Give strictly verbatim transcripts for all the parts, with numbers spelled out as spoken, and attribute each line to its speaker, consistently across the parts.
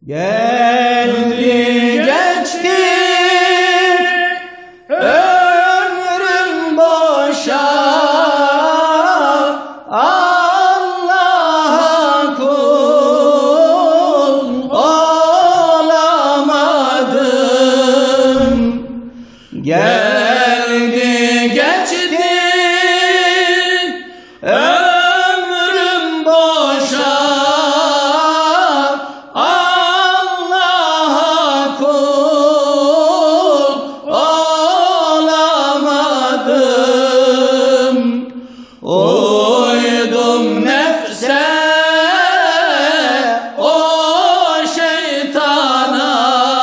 Speaker 1: Geldi geçti ömrüm boşa, Allah'a kul olamadım. Geldi geçti ömrüm boşa, Allah'a kul olamadım. Uydum nefse, o şeytana,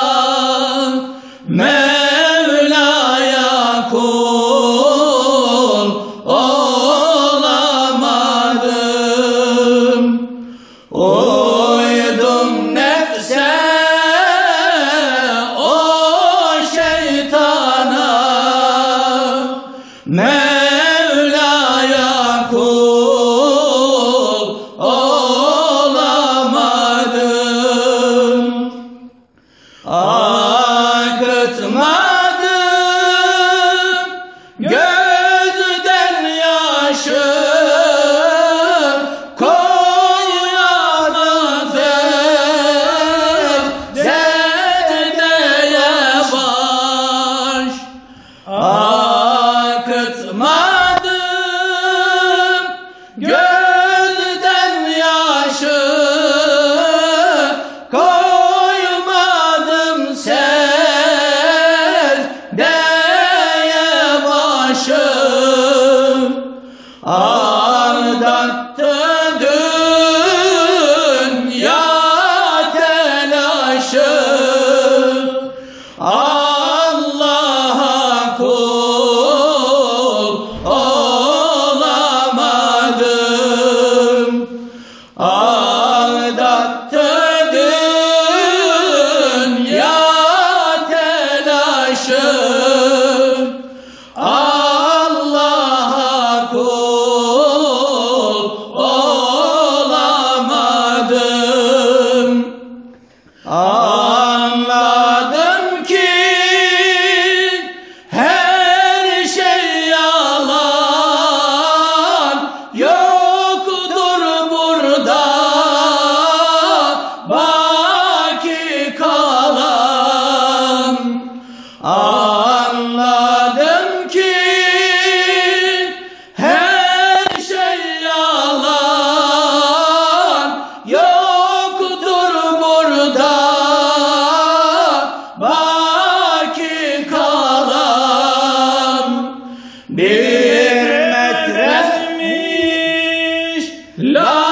Speaker 1: Mevla'ya kul olamadım. Uydum nefse, o şeytana, Mevla'ya kul olamadım. Akıtmadım gözden yaşı, koymadım secdeye baş. Akıtmadım gözden yaşı, koymadım secdeye başım. Aldattı dünya telaşı, Allah'a kul olamadım. Aldattı dünya telaşı, Allah'a kul olamadım. Anladım ki her şey yalan, yoktur burada baki kalan. Anladım ki her şey yalan, yoktur burada baki kalan. Bir metremiş la